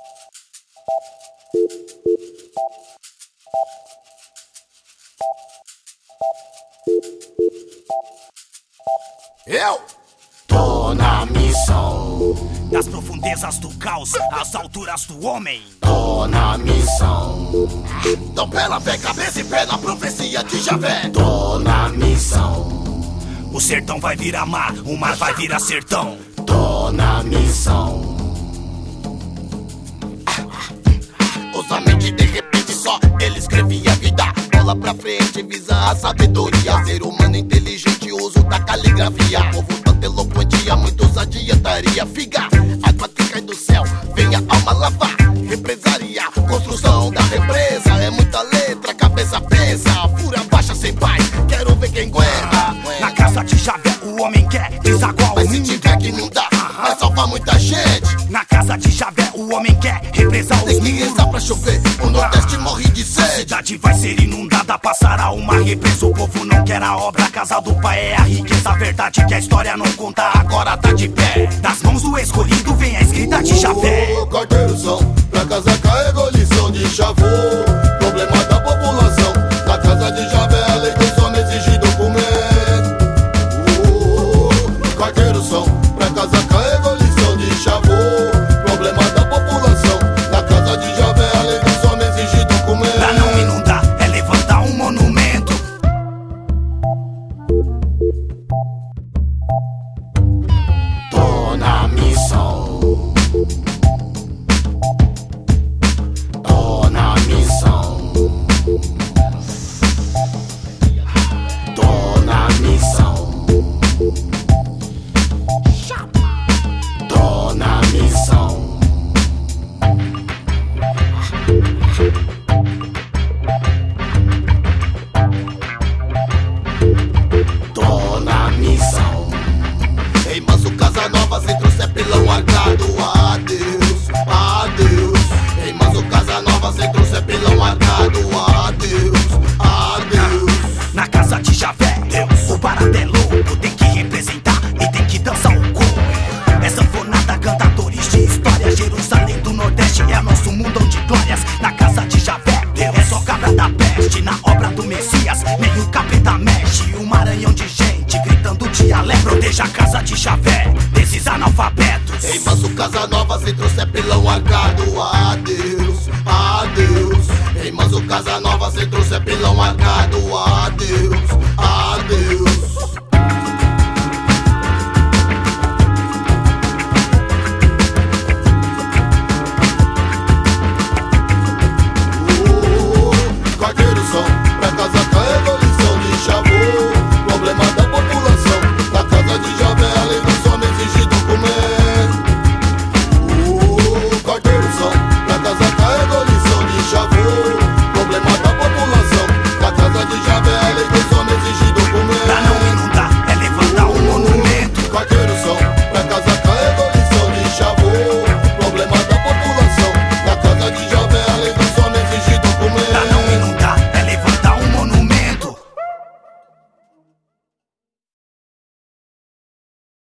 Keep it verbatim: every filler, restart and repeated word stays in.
Eu tô na missão das profundezas do caos, às alturas do homem. Tô na missão Tô pela fé, cabeça e pé na profecia de Javé. Tô na missão. O sertão vai virar mar, o mar vai virar sertão. Tô na missão. Usa a mente, de repente só ele escrevia a vida. Bola pra frente, visa a sabedoria. Ser humano inteligente, uso da caligrafia. Povo tanto eloquente, a muitos adiantaria. Figa, água que cai do céu, vem a alma lavar. Represaria, construção da represa. É muita letra, cabeça pesa. Fura baixa sem paz, quero ver quem aguenta. Na casa de Javé o homem quer desaguar o Mas se mundo. tiver que não dá, vai salvar muita gente. Na casa de Javé o homem quer represar os Tem que muros. rezar pra chover, o Nordeste morre de A sede. cidade vai ser inundada, passará uma represa. O povo não quer a obra, a casa do pai é a riqueza. A verdade que a história não conta, agora tá de pé. Das mãos do escolhido vem a escrita de Javé. O carteiro são, pra casa carrega lição de chavô. Problema da população, na casa de Javé a lei do sono exige documento. O carteiro são, pra casa carrega lição de chavô. Problema da população, na casa de Javé a lei do sono exige documento. Pra não inundar, é levantar um monumento. Tô na missão. Tô na missão. Tô na missão. Tô na missão. Tô na missão. Ei, Manso Casanova, centro Cepilão arcado. Adeus, adeus. Ei, Manso Casanova, centro Cepilão arcado. Adeus, adeus. Na casa de Javé, Deus, o barato é louco. Tem que representar e tem que dançar o corpo. É sanfonada, cantadores de história. Jerusalém do Nordeste é nosso mundão de glórias. Na casa de Javé, Deus, é só cabra da peste. Na obra do Messias, nem o capeta mexe. Um maranhão de gente gritando dialeto. Proteja a casa de Javé desses analfabetos. Ei, Manso Casanova, centro Cepilão arcado. Adeus, adeus. Ei, Manso Casanova, centro Cepilão arcado. Adeus.